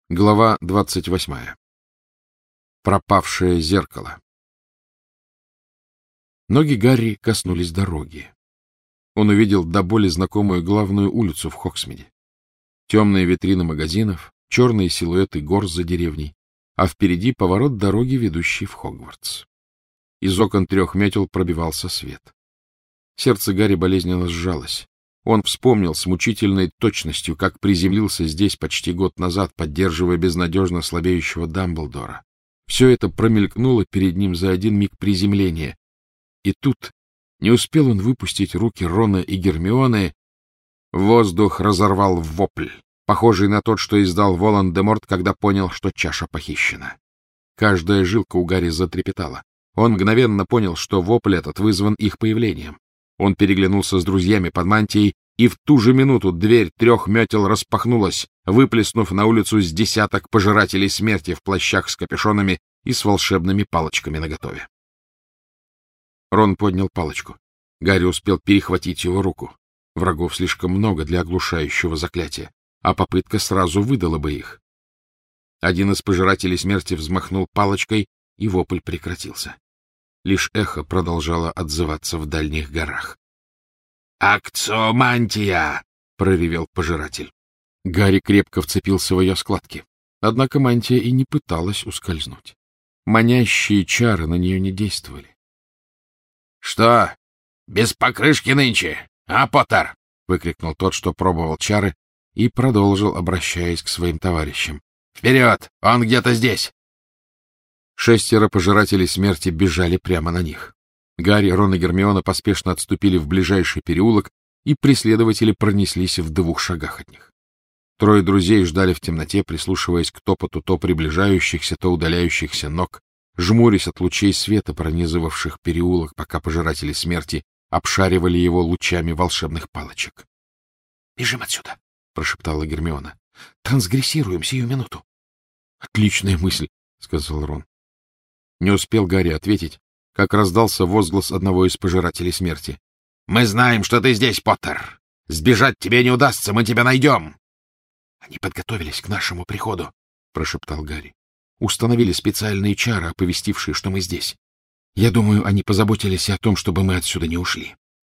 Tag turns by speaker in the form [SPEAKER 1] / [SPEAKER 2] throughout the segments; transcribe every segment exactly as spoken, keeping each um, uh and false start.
[SPEAKER 1] Глава двадцать восьмая. Пропавшее зеркало. Ноги Гарри коснулись дороги. Он увидел до боли знакомую главную улицу в Хоксмиде. Темные витрины магазинов, черные силуэты гор за деревней, а впереди поворот дороги, ведущий в Хогвартс. Из окон трех метел пробивался свет. Сердце Гарри болезненно сжалось. Он вспомнил с мучительной точностью, как приземлился здесь почти год назад, поддерживая безнадежно слабеющего Дамблдора. Все это промелькнуло перед ним за один миг приземления. И тут, не успел он выпустить руки Рона и Гермионы, воздух разорвал вопль, похожий на тот, что издал Волан-де-Морт, когда понял, что чаша похищена. Каждая жилка у Гарри затрепетала. Он мгновенно понял, что вопль этот вызван их появлением. Он переглянулся с друзьями под мантией, и в ту же минуту дверь трех метел распахнулась, выплеснув на улицу с десяток пожирателей смерти в плащах с капюшонами и с волшебными палочками наготове. Рон поднял палочку. Гарри успел перехватить его руку. Врагов слишком много для оглушающего заклятия, а попытка сразу выдала бы их. Один из пожирателей смерти взмахнул палочкой, и вопль прекратился. Лишь эхо продолжало отзываться в дальних горах. «Акциомантия!» — проревел пожиратель. Гарри крепко вцепился в ее складки. Однако мантия и не пыталась ускользнуть. Манящие чары на нее не действовали. — Что, без покрышки нынче, а, Поттер? — выкрикнул тот, что пробовал чары, и продолжил, обращаясь к своим товарищам. — Вперед! Он где-то здесь! Шестеро пожирателей смерти бежали прямо на них. Гарри, Рон и Гермиона поспешно отступили в ближайший переулок, и преследователи пронеслись в двух шагах от них. Трое друзей ждали в темноте, прислушиваясь к топоту то приближающихся, то удаляющихся ног, жмурясь от лучей света, пронизывавших переулок, пока пожиратели смерти обшаривали его лучами волшебных палочек. — Бежим отсюда! — прошептала Гермиона. — Трансгрессируем сию минуту. — Отличная мысль! — сказал Рон. Не успел Гарри ответить, как раздался возглас одного из пожирателей смерти. — Мы знаем, что ты здесь, Поттер! Сбежать тебе не удастся, мы тебя найдем! — Они подготовились к нашему приходу, — прошептал Гарри. — Установили специальные чары, оповестившие, что мы здесь. Я думаю, они позаботились и о том, чтобы мы отсюда не ушли.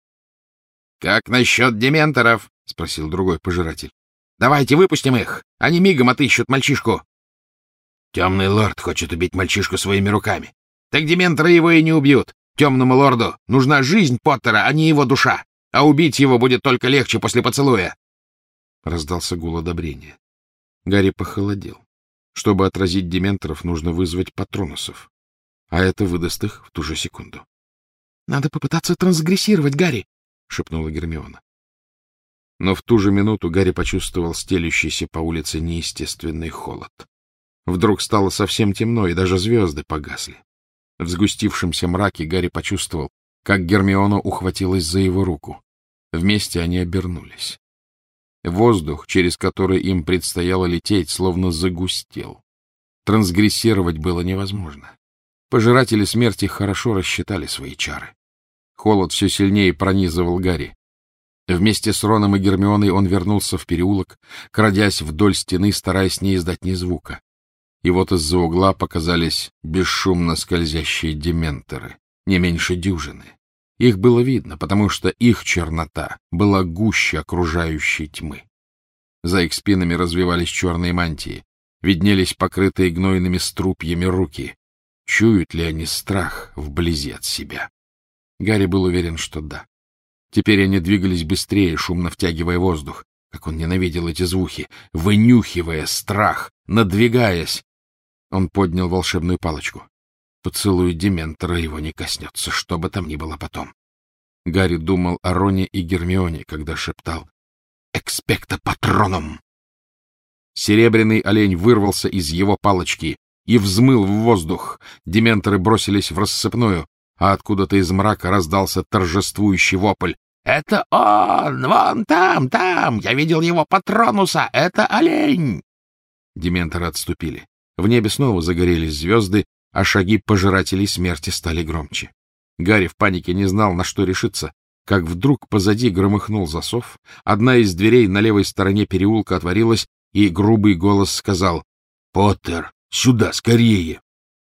[SPEAKER 1] — Как насчет дементоров? — спросил другой пожиратель. — Давайте выпустим их, они мигом отыщут мальчишку. Темный лорд хочет убить мальчишку своими руками. Так дементоры его и не убьют. Темному лорду нужна жизнь Поттера, а не его душа. А убить его будет только легче после поцелуя. Раздался гул одобрения. Гарри похолодел. Чтобы отразить дементоров, нужно вызвать патронусов. А это выдаст их в ту же секунду. — Надо попытаться трансгрессировать, Гарри, — шепнула Гермиона. Но в ту же минуту Гарри почувствовал стелющийся по улице неестественный холод. Вдруг стало совсем темно, и даже звезды погасли. В сгустившемся мраке Гарри почувствовал, как Гермиона ухватилась за его руку. Вместе они обернулись. Воздух, через который им предстояло лететь, словно загустел. Трансгрессировать было невозможно. Пожиратели смерти хорошо рассчитали свои чары. Холод все сильнее пронизывал Гарри. Вместе с Роном и Гермионой он вернулся в переулок, крадясь вдоль стены, стараясь не издать ни звука. И вот из-за угла показались бесшумно скользящие дементоры, не меньше дюжины. Их было видно, потому что их чернота была гуще окружающей тьмы. За их спинами развивались черные мантии, виднелись покрытые гнойными струпьями руки. Чуют ли они страх вблизи от себя? Гарри был уверен, что да. Теперь они двигались быстрее, шумно втягивая воздух. Как он ненавидел эти звуки, вынюхивая страх, надвигаясь. Он поднял волшебную палочку. Поцелуй дементора его не коснется, что бы там ни было потом. Гарри думал о Роне и Гермионе, когда шептал «Экспекто патроном». Серебряный олень вырвался из его палочки и взмыл в воздух. Дементоры бросились в рассыпную, а откуда-то из мрака раздался торжествующий вопль. «Это он! Вон там, там! Я видел его патронуса! Это олень!» Дементоры отступили. В небе снова загорелись звезды, а шаги пожирателей смерти стали громче. Гарри в панике не знал, на что решиться, как вдруг позади громыхнул засов, одна из дверей на левой стороне переулка отворилась, и грубый голос сказал:
[SPEAKER 2] Поттер, сюда, скорее!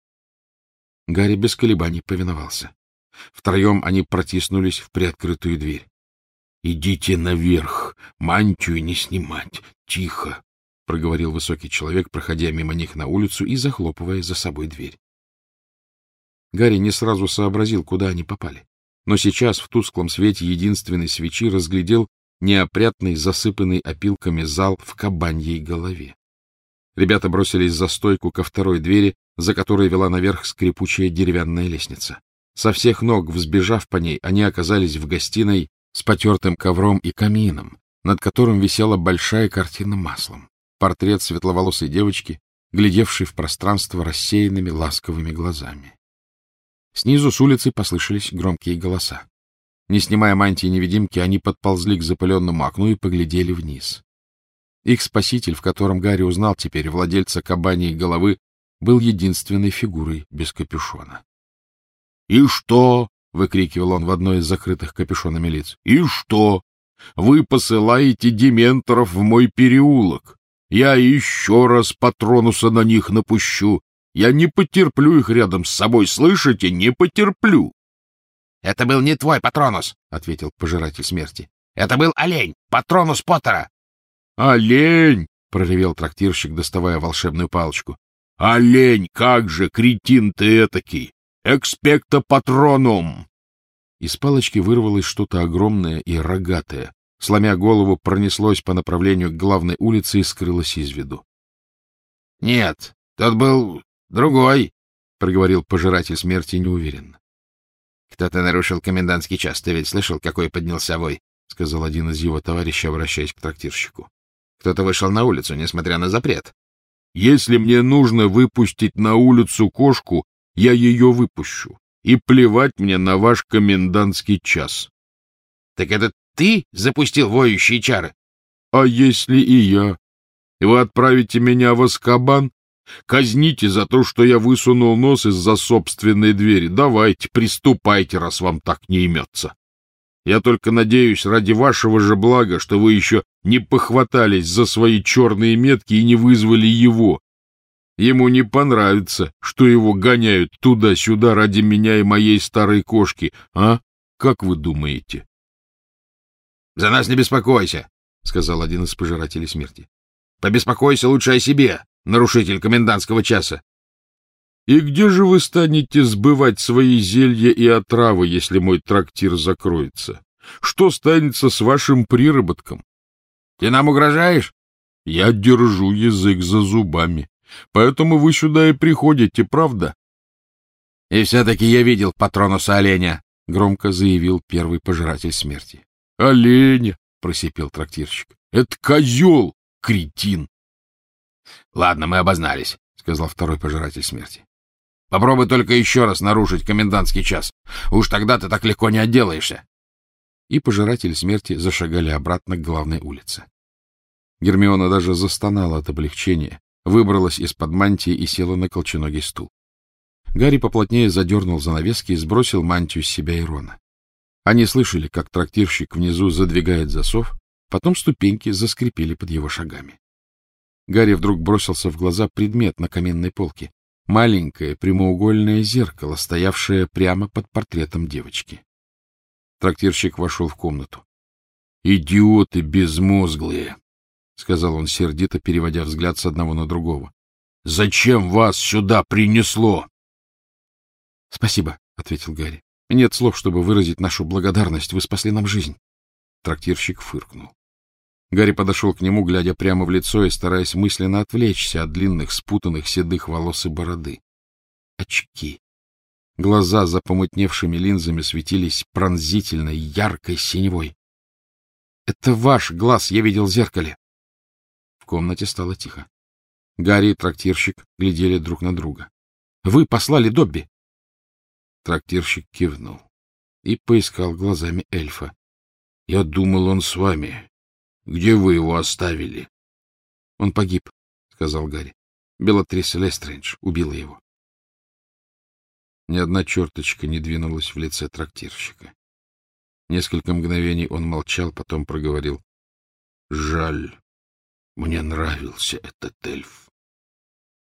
[SPEAKER 1] Гарри без колебаний повиновался. Втроем они протиснулись в приоткрытую дверь. — Идите наверх, мантию не снимать, тихо, — проговорил высокий человек, проходя мимо них на улицу и захлопывая за собой дверь. Гарри не сразу сообразил, куда они попали, но сейчас в тусклом свете единственной свечи разглядел неопрятный, засыпанный опилками зал в кабаньей голове. Ребята бросились за стойку ко второй двери, за которой вела наверх скрипучая деревянная лестница. Со всех ног, взбежав по ней, они оказались в гостиной с потертым ковром и камином, над которым висела большая картина маслом. Портрет светловолосой девочки, глядевшей в пространство рассеянными ласковыми глазами. Снизу с улицы послышались громкие голоса. Не снимая мантии-невидимки, они подползли к запыленному окну и поглядели вниз. Их спаситель, в котором Гарри узнал теперь владельца кабаньей головы, был единственной фигурой без капюшона. — И что? — выкрикивал он в одной из закрытых капюшонами лиц. — И что? Вы посылаете дементоров в мой переулок. Я еще раз Патронуса на них напущу. Я не потерплю их рядом с собой, слышите? Не потерплю. — Это был не твой Патронус, — ответил Пожиратель Смерти. — Это был олень, Патронус Поттера. — Олень! — проревел трактирщик, доставая волшебную палочку. — Олень, как же, кретин ты этакий! Экспекто патронум! Из палочки вырвалось что-то огромное и рогатое. Сломя голову, пронеслось по направлению к главной улице и скрылось из виду. — Нет, тот был другой, — проговорил Пожиратель Смерти неуверенно. — Кто-то нарушил комендантский час. Ты ведь слышал, какой поднялся вой? — сказал один из его товарищей, обращаясь к трактирщику. — Кто-то вышел на улицу, несмотря на запрет. — Если мне нужно выпустить на улицу кошку, я ее выпущу. И плевать мне на ваш комендантский час. — Так это ты запустил воющие чары? — А если и я? Вы отправите меня в Азкабан? Казните за то, что я высунул нос из-за собственной двери. Давайте, приступайте, раз вам так не имется. Я только надеюсь, ради вашего же блага, что вы еще не похватались за свои черные метки и не вызвали его. Ему не понравится, что его гоняют туда-сюда ради меня и моей старой кошки, а? Как вы думаете? — За нас не беспокойся, — сказал один из Пожирателей Смерти. — Побеспокойся лучше о себе, нарушитель комендантского часа. — И где же вы станете сбывать свои зелья и отравы, если мой трактир закроется? Что станется с вашим приработком? — Ты нам угрожаешь? — Я держу язык за зубами. Поэтому вы сюда и приходите, правда? — И все-таки я видел Патронуса оленя, — громко заявил первый Пожиратель Смерти. — Оленя, — просипел трактирщик. — Это козел, кретин. — Ладно, мы обознались, — сказал второй Пожиратель Смерти. — Попробуй только еще раз нарушить комендантский час. Уж тогда ты так легко не отделаешься. И Пожиратели Смерти зашагали обратно к главной улице. Гермиона даже застонала от облегчения, выбралась из-под мантии и села на колченогий стул. Гарри поплотнее задернул занавески и сбросил мантию с себя и Рона. Они слышали, как трактирщик внизу задвигает засов, потом ступеньки заскрипели под его шагами. Гарри вдруг бросился в глаза предмет на каминной полке. Маленькое прямоугольное зеркало, стоявшее прямо под портретом девочки. Трактирщик вошел в комнату. — Идиоты безмозглые! — сказал он сердито, переводя взгляд с одного на другого. — Зачем вас сюда принесло? — Спасибо, — ответил Гарри. — Нет слов, чтобы выразить нашу благодарность. Вы спасли нам жизнь. Трактирщик фыркнул. Гарри подошел к нему, глядя прямо в лицо и стараясь мысленно отвлечься от длинных, спутанных седых волос и бороды. Очки. Глаза за помутневшими линзами светились пронзительной, яркой синевой. — Это ваш глаз я видел в зеркале. В комнате стало тихо. Гарри и трактирщик глядели друг на друга. — Вы послали Добби? Трактирщик кивнул и поискал глазами эльфа. — Я думал, он с вами. Где вы его оставили? — Он погиб, — сказал Гарри. Белатрис Лестрейндж убила его. Ни одна черточка не двинулась в лице трактирщика. Несколько мгновений он молчал, потом проговорил. — Жаль. Мне нравился этот эльф.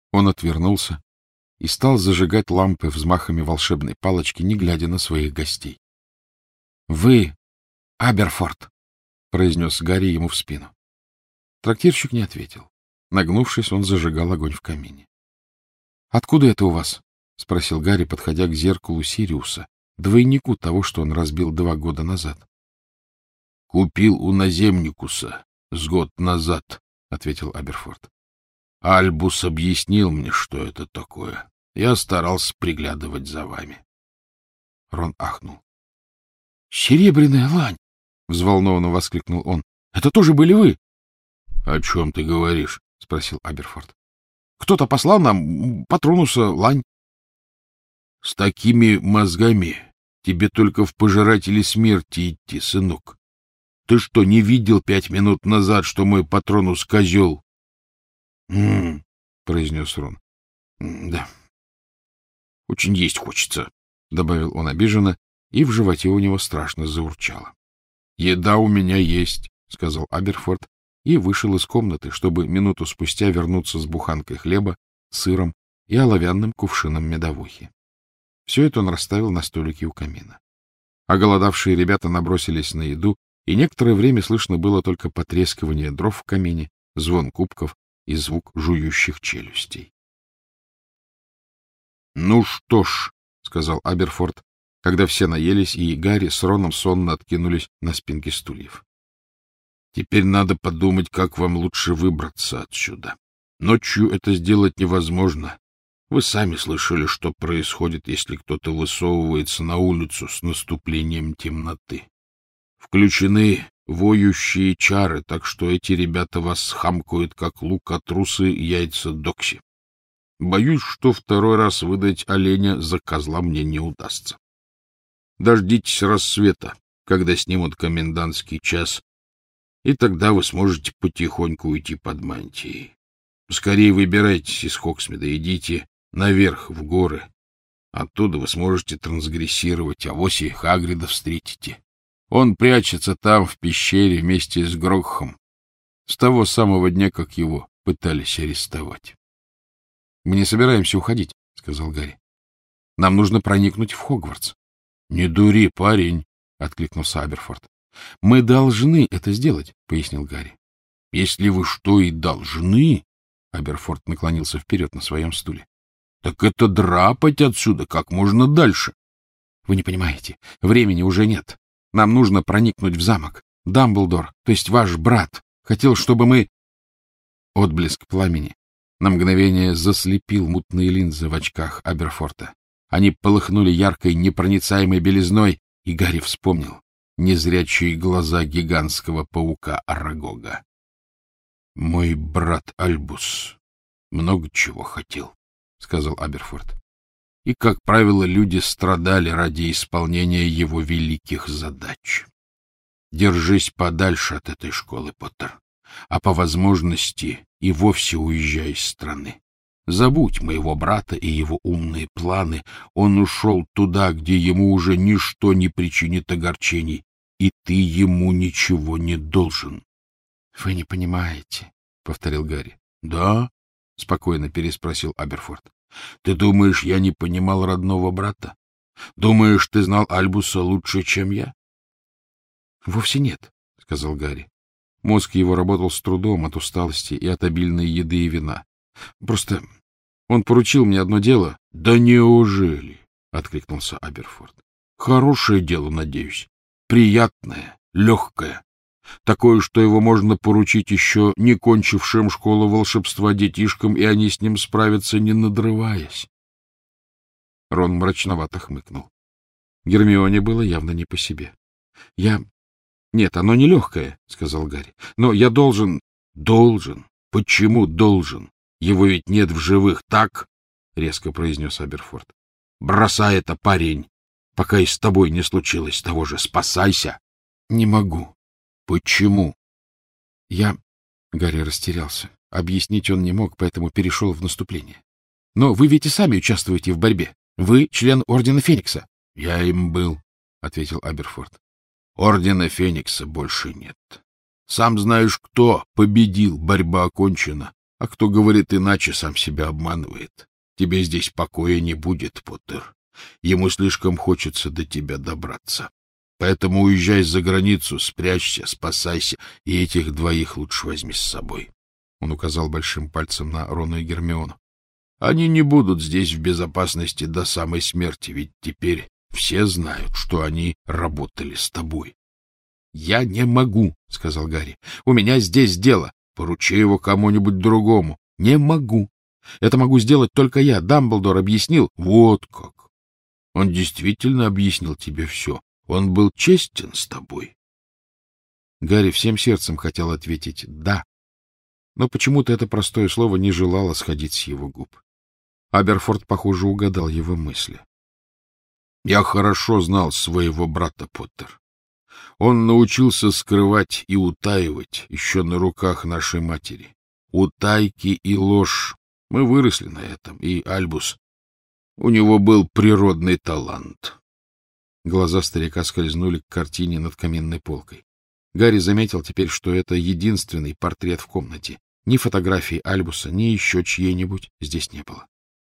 [SPEAKER 1] Он отвернулся и стал зажигать лампы взмахами волшебной палочки, не глядя на своих гостей. — Вы, Аберфорд, — произнес Гарри ему в спину. Трактирщик не ответил. Нагнувшись, он зажигал огонь в камине. — Откуда это у вас? — спросил Гарри, подходя к зеркалу Сириуса, двойнику того, что он разбил два года назад. — Купил у наземникуса с год назад, — ответил Аберфорд. — Альбус объяснил мне, что это такое. Я старался приглядывать за вами. Рон ахнул. — Серебряная лань! — взволнованно воскликнул он. — Это тоже были вы? — О чем ты говоришь? — спросил Аберфорд. — Кто-то послал нам Патронуса лань. — С такими мозгами тебе только в пожиратели смерти идти, сынок. Ты что, не видел пять минут назад, что мой Патронус — козел? «М-м-м», — произнес Рон. — Да. — Очень есть хочется, — добавил он обиженно, и в животе у него страшно заурчало. — Еда у меня есть, — сказал Аберфорд, и вышел из комнаты, чтобы минуту спустя вернуться с буханкой хлеба, сыром и оловянным кувшином медовухи. Все это он расставил на столике у камина. Оголодавшие ребята набросились на еду, и некоторое время слышно было только потрескивание дров в камине, звон кубков и звук жующих челюстей. — Ну что ж, — сказал Аберфорд, когда все наелись, и Гарри с Роном сонно откинулись на спинки стульев. — Теперь надо подумать, как вам лучше выбраться отсюда. Ночью это сделать невозможно. Вы сами слышали, что происходит, если кто-то высовывается на улицу с наступлением темноты. Включены воющие чары, так что эти ребята вас хамкают, как лук-трусы яйца Докси. Боюсь, что второй раз выдать оленя за козла мне не удастся. Дождитесь рассвета, когда снимут комендантский час, и тогда вы сможете потихоньку уйти под мантией. Скорее выбирайтесь из Хоксмида, идите наверх, в горы. Оттуда вы сможете трансгрессировать, авось и Хагрида встретите. Он прячется там, в пещере, вместе с Грогхом, с того самого дня, как его пытались арестовать. — Мы не собираемся уходить, — сказал Гарри. — Нам нужно проникнуть в Хогвартс. — Не дури, парень, — откликнулся Аберфорд. — Мы должны это сделать, — пояснил Гарри. — Если вы что и должны, — Аберфорд наклонился вперед на своем стуле, — так это драпать отсюда как можно дальше. — Вы не понимаете, времени уже нет. Нам нужно проникнуть в замок. Дамблдор, то есть ваш брат, хотел, чтобы мы... Отблеск пламени на мгновение заслепил мутные линзы в очках Аберфорда. Они полыхнули яркой, непроницаемой белизной, и Гарри вспомнил незрячие глаза гигантского паука Арагога. — Мой брат Альбус много чего хотел, — сказал Аберфорд. И, как правило, люди страдали ради исполнения его великих задач. Держись подальше от этой школы, Поттер, а по возможности и вовсе уезжай из страны. Забудь моего брата и его умные планы. Он ушел туда, где ему уже ничто не причинит огорчений, и ты ему ничего не должен. — Вы не понимаете, — повторил Гарри. — Да? — спокойно переспросил Аберфорд. — Ты думаешь, я не понимал родного брата? Думаешь, ты знал Альбуса лучше, чем я? — Вовсе нет, — сказал Гарри. Мозг его работал с трудом от усталости и от обильной еды и вина. Просто он поручил мне одно дело. — Да неужели? — откликнулся Аберфорд. — Хорошее дело, надеюсь. Приятное, легкое. Такое, что его можно поручить еще не кончившим школу волшебства детишкам, и они с ним справятся, не надрываясь. Рон мрачновато хмыкнул. Гермионе было явно не по себе. — Я... Нет, оно не легкое, — сказал Гарри. — Но я должен... — Должен? Почему должен? Его ведь нет в живых, так? — резко произнес Аберфорд. — Бросай это, парень, пока и с тобой не случилось того же. Спасайся. — Не могу. — Почему? — Я... Гарри растерялся. Объяснить он не мог, поэтому перешел в наступление. — Но вы ведь и сами участвуете в борьбе. Вы член Ордена Феникса. — Я им был, — ответил Аберфорд. — Ордена Феникса больше нет. Сам знаешь кто победил, борьба окончена.
[SPEAKER 2] А кто говорит иначе, сам себя обманывает. Тебе здесь покоя не будет, Поттер. Ему слишком хочется до тебя добраться. Поэтому уезжай за границу, спрячься, спасайся, и этих двоих лучше возьми с собой. Он указал большим пальцем на Рона и Гермиону. Они не будут здесь в безопасности до самой смерти, ведь теперь все знают, что они работали с тобой. — Я не могу, — сказал Гарри. — У меня здесь дело. Поручи его кому-нибудь другому. — Не могу. Это могу сделать только я. Дамблдор объяснил. — Вот как. Он действительно объяснил тебе все. Он был честен с тобой. Гарри всем сердцем хотел ответить «да», но почему-то это простое слово не желало сходить с его губ. Аберфорд, похоже, угадал его мысли. — Я хорошо знал своего брата, Поттер. Он научился скрывать и утаивать еще на руках нашей матери. Утайки и ложь. Мы выросли на этом, и Альбус. У него был природный талант. Глаза старика скользнули к картине над каминной полкой. Гарри заметил теперь, что это единственный портрет в комнате. Ни фотографии Альбуса, ни еще чьей-нибудь здесь не было.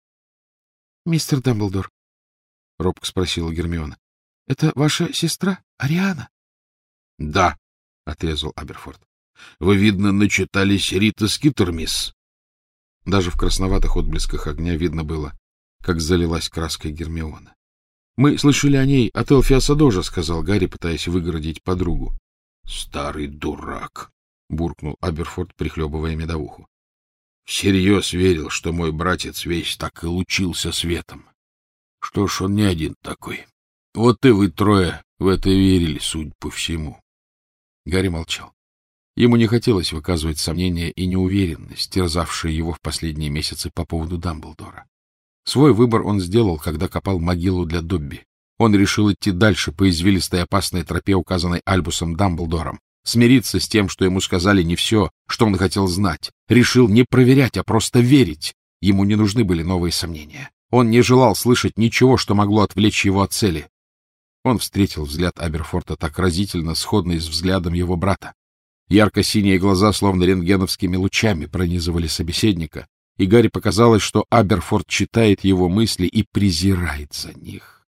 [SPEAKER 2] — Мистер Дамблдор, — робко спросила Гермиона, — это ваша сестра Ариана? — Да, — отрезал Аберфорд. — Вы, видно, начитались Рита Скитер, мисс. Даже в красноватых отблесках огня видно было, как залилась краской Гермиона. — Мы слышали о ней от Элфиаса Дожа, — сказал Гарри, пытаясь выгородить подругу. — Старый дурак! — буркнул Аберфорд, прихлебывая медовуху. — Всерьез верил, что мой братец весь так и лучился светом. Что ж, он не один такой. Вот и вы трое в это верили, судя по всему. Гарри молчал. Ему не хотелось выказывать сомнения и неуверенность, терзавшие его в последние месяцы по поводу Дамблдора. Свой выбор он сделал, когда копал могилу для Добби. Он решил идти дальше по извилистой опасной тропе, указанной Альбусом Дамблдором, смириться с тем, что ему сказали не все, что он хотел знать. Решил не проверять, а просто верить. Ему не нужны были новые сомнения. Он не желал слышать ничего, что могло отвлечь его от цели. Он встретил взгляд Аберфорда так разительно сходный с взглядом его брата. Ярко-синие глаза, словно рентгеновскими лучами, пронизывали собеседника, и Гарри показалось, что Аберфорд читает его мысли и презирает за них.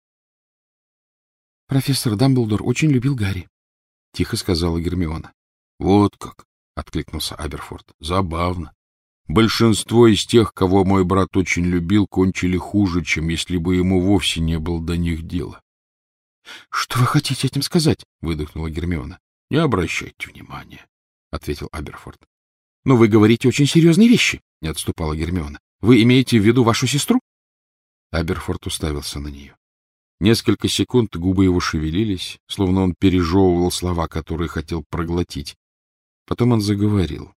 [SPEAKER 2] — Профессор Дамблдор очень любил Гарри, — тихо сказала Гермиона. — Вот как! — откликнулся Аберфорд. — Забавно. Большинство из тех, кого мой брат очень любил, кончили хуже, чем если бы ему вовсе не было до них дела. — Что вы хотите этим сказать? — выдохнула Гермиона. — Не обращайте внимания, — ответил Аберфорд. — Но вы говорите очень серьезные вещи, — не отступала Гермиона. — Вы имеете в виду вашу сестру? Аберфорд уставился на нее. Несколько секунд губы его шевелились, словно он пережевывал слова, которые хотел проглотить. Потом он заговорил.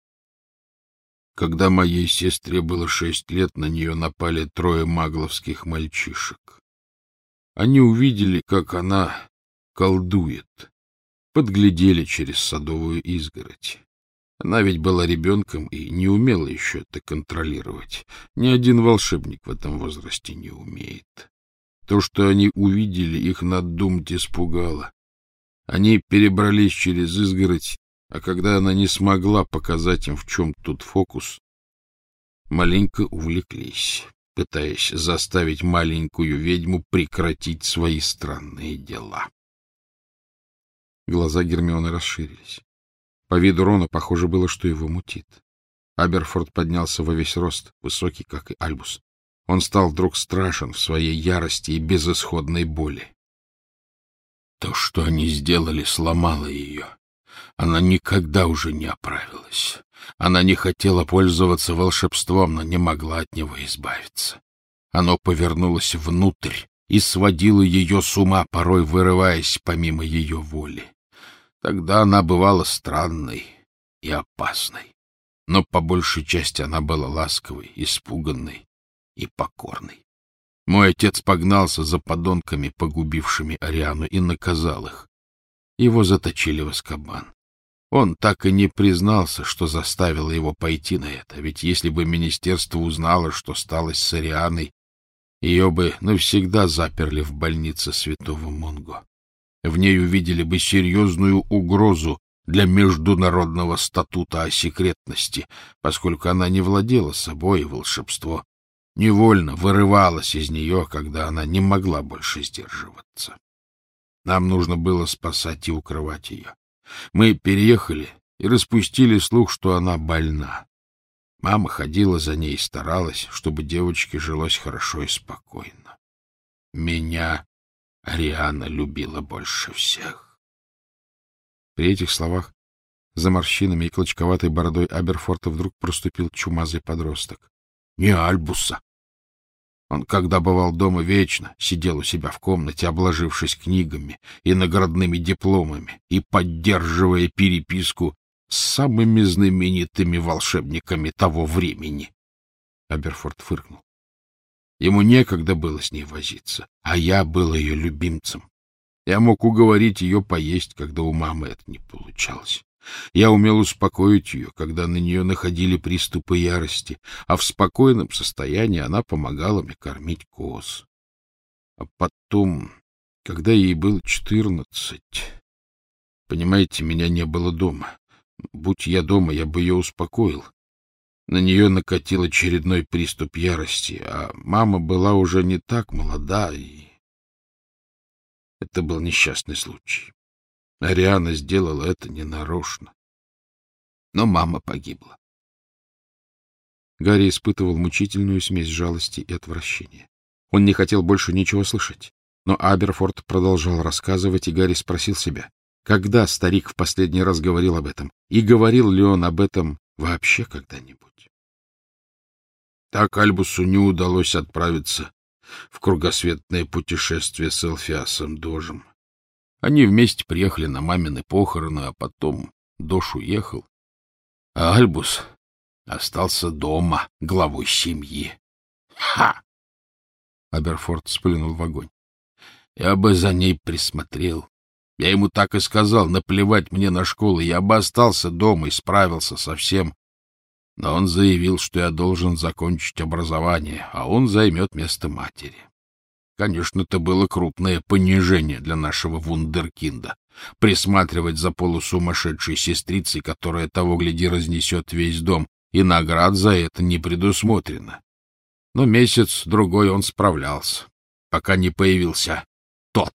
[SPEAKER 2] Когда моей сестре было шесть лет, на нее напали трое магловских мальчишек. Они увидели, как она колдует, подглядели через садовую изгородь. Она ведь была ребенком и не умела еще это контролировать. Ни один волшебник в этом возрасте не умеет. То, что они увидели, их надумать испугало. Они перебрались через изгородь, а когда она не смогла показать им, в чем тут фокус, маленько увлеклись, пытаясь заставить маленькую ведьму прекратить свои странные дела. Глаза Гермионы расширились. По виду Рона похоже было, что его мутит. Аберфорд поднялся во весь рост, высокий, как и Альбус. Он стал вдруг страшен в своей ярости и безысходной боли. То, что они сделали, сломало ее. Она никогда уже не оправилась. Она не хотела пользоваться волшебством, но не могла от него избавиться. Оно повернулось внутрь и сводило ее с ума, порой вырываясь помимо ее воли. Тогда она бывала странной и опасной, но по большей части она была ласковой, испуганной и покорной. Мой отец погнался за подонками, погубившими Ариану, и наказал их. Его заточили в Азкабан. Он так и не признался, что заставило его пойти на это, ведь если бы министерство узнало, что стало с Арианой, ее бы навсегда заперли в больнице святого Монго. В ней увидели бы серьезную угрозу для международного статута о секретности, поскольку она не владела собой, и волшебство невольно вырывалось из нее, когда она не могла больше сдерживаться. Нам нужно было спасать и укрывать ее. Мы переехали и распустили слух, что она больна. Мама ходила за ней и старалась, чтобы девочке жилось хорошо и спокойно. Меня Ариана любила больше всех.
[SPEAKER 1] При этих словах за морщинами и клочковатой бородой Аберфорта вдруг проступил чумазый подросток.
[SPEAKER 2] Не Альбуса. Он, когда бывал дома, вечно сидел у себя в комнате, обложившись книгами и наградными дипломами и поддерживая переписку с самыми знаменитыми волшебниками того времени.
[SPEAKER 1] Аберфорт фыркнул.
[SPEAKER 2] Ему некогда было с ней возиться, а я был ее любимцем. Я мог уговорить ее поесть, когда у мамы это не получалось. Я умел успокоить ее, когда на нее находили приступы ярости, а в спокойном состоянии она помогала мне кормить коз. А потом, когда ей было четырнадцать, понимаете, меня не было дома. Будь я дома, я бы ее успокоил. На нее накатил очередной приступ ярости, а мама была уже не так молода, и это был несчастный случай. Ариана сделала это ненарочно. Но мама погибла.
[SPEAKER 1] Гарри испытывал мучительную смесь жалости и отвращения. Он не хотел больше ничего слышать. Но Аберфорт продолжал рассказывать, и Гарри спросил себя, когда старик в последний раз говорил об этом, и говорил ли он об этом вообще когда-нибудь.
[SPEAKER 2] Так Альбусу не удалось отправиться в кругосветное путешествие с Элфиасом Дожем. Они вместе приехали на мамины похороны, а потом Дож уехал, а Альбус остался дома главой семьи. Ха!
[SPEAKER 1] Аберфорт сплюнул в огонь.
[SPEAKER 2] Я бы за ней присмотрел. Я ему так и сказал, наплевать мне на школу, я бы остался дома и справился со всем. Но он заявил, что я должен закончить образование, а он займет место матери. Конечно, это было крупное понижение для нашего вундеркинда. Присматривать за полусумасшедшей сестрицей, которая того гляди разнесет весь дом, и наград за это не предусмотрено. Но месяц-другой он справлялся, пока не появился тот.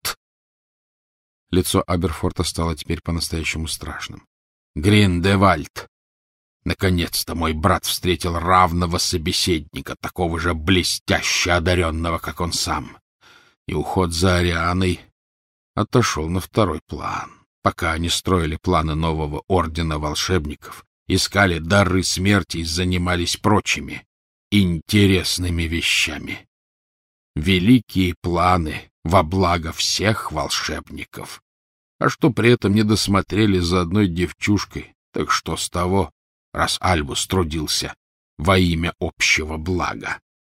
[SPEAKER 1] Лицо Аберфорта стало теперь по-настоящему страшным.
[SPEAKER 2] Гриндевальд. Наконец-то мой брат встретил равного собеседника, такого же блестяще одаренного, как он сам. И уход за Арианой отошел на второй план, пока они строили планы нового ордена волшебников, искали дары смерти и занимались прочими интересными вещами. Великие планы во благо всех волшебников. А что при этом не досмотрели за одной девчушкой, так что с того, раз Альбус трудился во имя общего блага.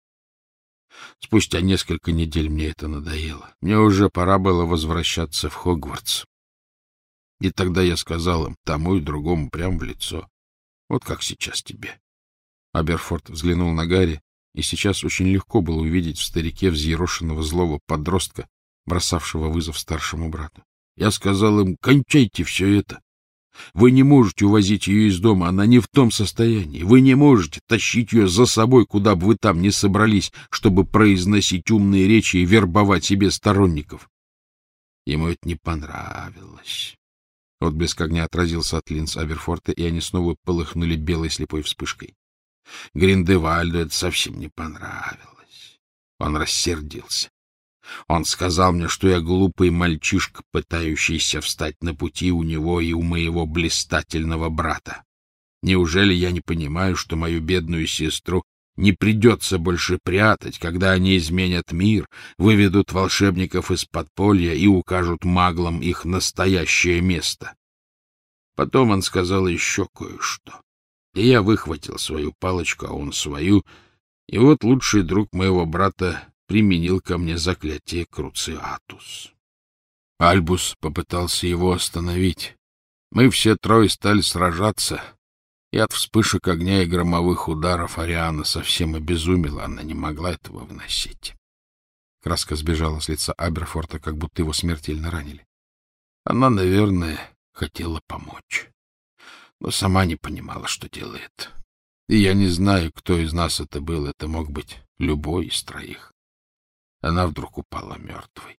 [SPEAKER 2] Спустя несколько недель мне это надоело. Мне уже пора было возвращаться в Хогвартс. И тогда я сказал им, тому и другому, прямо в лицо. Вот как сейчас тебе.
[SPEAKER 1] Аберфорт взглянул на Гарри, и сейчас очень легко было увидеть в старике взъерошенного злого подростка, бросавшего вызов старшему брату.
[SPEAKER 2] Я сказал им, кончайте все это. Вы не можете увозить ее из дома, она не в том состоянии. Вы не можете тащить ее за собой, куда бы вы там ни собрались, чтобы произносить умные речи и вербовать себе сторонников. Ему это не понравилось.
[SPEAKER 1] Отблеск огня отразился от линз Аберфорта, и они снова полыхнули белой слепой вспышкой.
[SPEAKER 2] Гриндевальду это совсем не понравилось. Он рассердился. Он сказал мне, что я глупый мальчишка, пытающийся встать на пути у него и у моего блистательного брата. Неужели я не понимаю, что мою бедную сестру не придется больше прятать, когда они изменят мир, выведут волшебников из подполья и укажут маглам их настоящее место? Потом он сказал еще кое-что. И я выхватил свою палочку, а он свою, и вот лучший друг моего брата применил ко мне заклятие Круциатус. Альбус попытался его остановить. Мы все трое стали сражаться, и от вспышек огня и громовых ударов Ариана совсем обезумела, она не могла этого выносить.
[SPEAKER 1] Краска сбежала с лица Аберфорта, как будто его смертельно ранили.
[SPEAKER 2] Она, наверное, хотела помочь, но сама не понимала, что делает. И я не знаю, кто из нас это был. Это мог быть любой из троих. Она вдруг упала мертвой.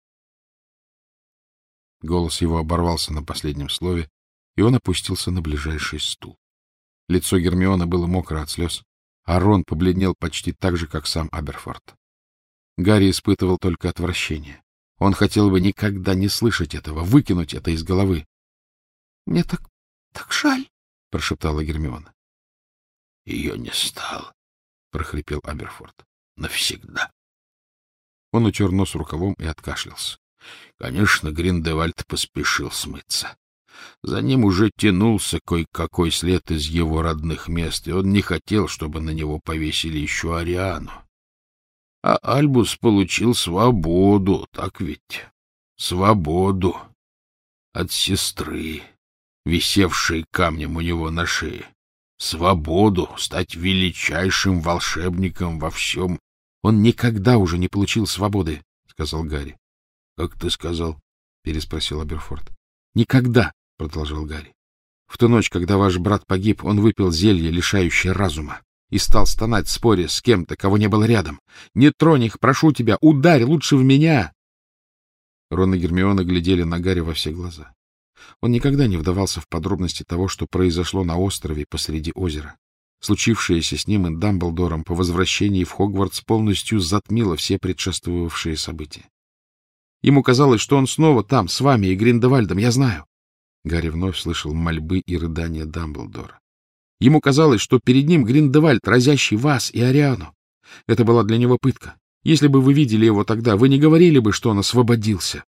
[SPEAKER 1] Голос его оборвался на последнем слове, и он опустился на ближайший стул. Лицо Гермионы было мокро от слез, а Рон побледнел почти так же, как сам Аберфорд. Гарри испытывал только отвращение. Он хотел бы никогда не слышать этого, выкинуть это из головы. — Мне так, так жаль, — прошептала Гермиона.
[SPEAKER 2] — Ее не стало, — прохрипел Аберфорд. — Навсегда.
[SPEAKER 1] Он утер нос рукавом и откашлялся.
[SPEAKER 2] Конечно, Гриндевальд поспешил смыться. За ним уже тянулся кое-какой след из его родных мест, и он не хотел, чтобы на него повесили еще Ариану. А Альбус получил свободу, так ведь? Свободу от сестры, висевшей камнем у него на шее. Свободу стать величайшим волшебником во всем.
[SPEAKER 1] — Он никогда уже не получил свободы, — сказал Гарри.
[SPEAKER 2] — Как ты сказал?
[SPEAKER 1] — переспросил Аберфорд. — Никогда, — продолжал Гарри. — В ту ночь, когда ваш брат погиб, он выпил зелье, лишающее разума, и стал стонать в споре с кем-то, кого не было рядом. — Не тронь их, прошу тебя, ударь лучше в меня! Рон и Гермиона глядели на Гарри во все глаза. Он никогда не вдавался в подробности того, что произошло на острове посреди озера. Случившееся с ним и Дамблдором по возвращении в Хогвартс полностью затмило все предшествовавшие события. Ему казалось, что он снова там, с вами и Гриндевальдом, я знаю. Гарри вновь слышал мольбы и рыдания Дамблдора. Ему казалось, что перед ним Гриндевальд, разящий вас и Ариану. Это была для него пытка. Если бы вы видели его тогда, вы не говорили бы, что он освободился.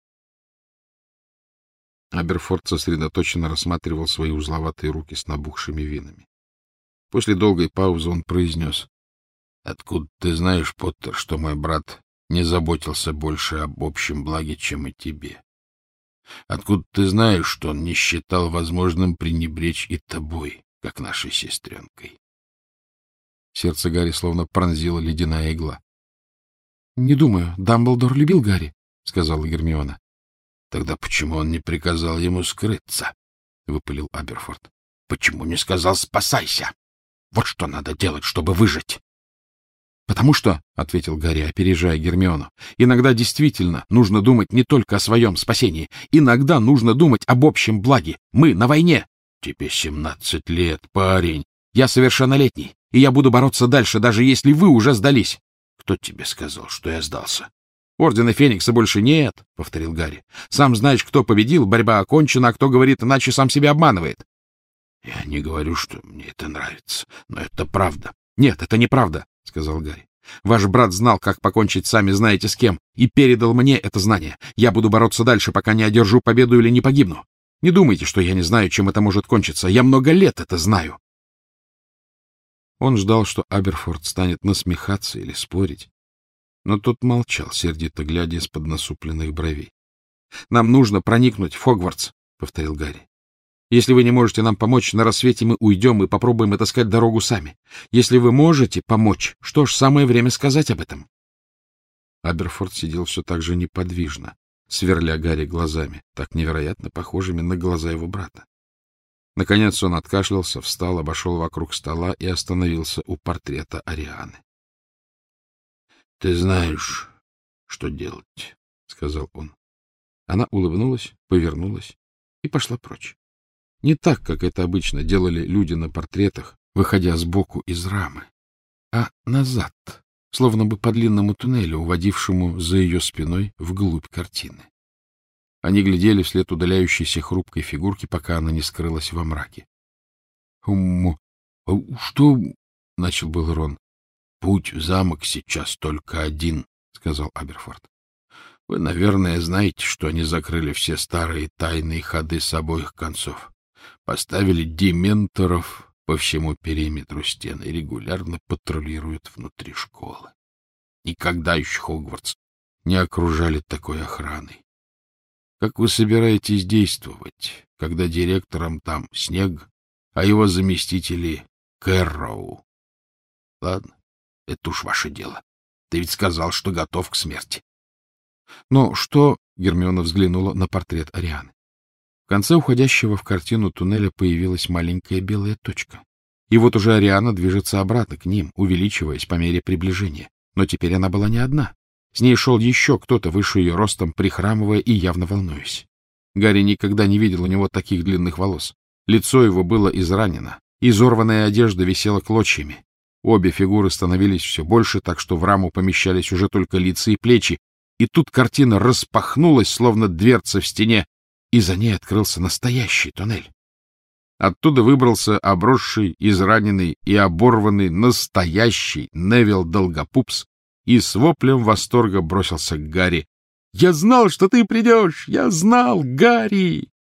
[SPEAKER 1] Аберфорд сосредоточенно рассматривал свои узловатые руки с набухшими венами. После долгой паузы он произнес: — Откуда ты знаешь, Поттер, что мой брат не заботился больше об общем благе, чем и тебе? Откуда ты знаешь, что он не считал возможным пренебречь и тобой, как нашей сестренкой? Сердце Гарри словно пронзила ледяная игла. — Не думаю, Дамблдор любил Гарри, — сказала Гермиона.
[SPEAKER 2] — Тогда почему он не приказал ему скрыться? — выпалил Аберфорд. — Почему не сказал «спасайся»? Вот что надо делать, чтобы выжить.
[SPEAKER 1] — Потому что, — ответил Гарри, опережая Гермиону, — иногда действительно нужно думать не только о своем спасении. Иногда нужно думать об общем благе. Мы на войне.
[SPEAKER 2] — Тебе семнадцать лет, парень.
[SPEAKER 1] Я совершеннолетний, и я буду бороться дальше, даже если вы уже сдались.
[SPEAKER 2] — Кто тебе сказал, что я сдался?
[SPEAKER 1] — Ордена Феникса больше нет, — повторил Гарри. — Сам знаешь, кто победил, борьба окончена, а кто говорит иначе, сам себя обманывает.
[SPEAKER 2] — Я не говорю, что мне это нравится, но это правда.
[SPEAKER 1] — Нет, это неправда, — сказал Гарри. — Ваш брат знал, как покончить сами знаете с кем, и передал мне это знание. Я буду бороться дальше, пока не одержу победу или не погибну. Не думайте, что я не знаю, чем это может кончиться. Я много лет это знаю. Он ждал, что Аберфорд станет насмехаться или спорить, но тот молчал, сердито глядя из-под насупленных бровей. — Нам нужно проникнуть в Хогвартс, — повторил Гарри. — Если вы не можете нам помочь, на рассвете мы уйдем и попробуем отыскать дорогу сами. Если вы можете помочь, что ж, самое время сказать об этом. Аберфорд сидел все так же неподвижно, сверля Гарри глазами, так невероятно похожими на глаза его брата. Наконец он откашлялся, встал, обошел вокруг стола и остановился у портрета Арианы.
[SPEAKER 2] — Ты знаешь, что делать, — сказал он.
[SPEAKER 1] Она улыбнулась, повернулась и пошла прочь. Не так, как это обычно делали люди на портретах, выходя сбоку из рамы, а назад, словно бы по длинному туннелю, уводившему за ее спиной вглубь картины. Они глядели вслед удаляющейся хрупкой фигурки, пока она не скрылась во мраке. — Что? — начал был Рон.
[SPEAKER 2] — Путь в замок сейчас только один, — сказал Аберфорд. — Вы, наверное, знаете, что они закрыли все старые тайные ходы с обоих концов, поставили дементоров по всему периметру стены и регулярно патрулируют внутри школы. Никогда еще Хогвартс не окружали такой охраной. Как вы собираетесь действовать, когда директором там Снег, а его заместители Кэрроу? Ладно, это уж ваше дело. Ты ведь сказал, что готов к смерти.
[SPEAKER 1] Но что... — Гермиона взглянула на портрет Арианы. — конце уходящего в картину туннеля появилась маленькая белая точка. И вот уже Ариана движется обратно к ним, увеличиваясь по мере приближения. Но теперь она была не одна. С ней шел еще кто-то выше ее ростом, прихрамывая и явно волнуясь. Гарри никогда не видел у него таких длинных волос. Лицо его было изранено, изорванная одежда висела клочьями. Обе фигуры становились все больше, так что в раму помещались уже только лица и плечи. И тут картина распахнулась, словно дверца в стене, и за ней открылся настоящий туннель. Оттуда выбрался обросший, израненный и оборванный настоящий Невилл Долгопупс и с воплем восторга бросился к Гарри. — Я знал, что ты придешь! Я знал, Гарри!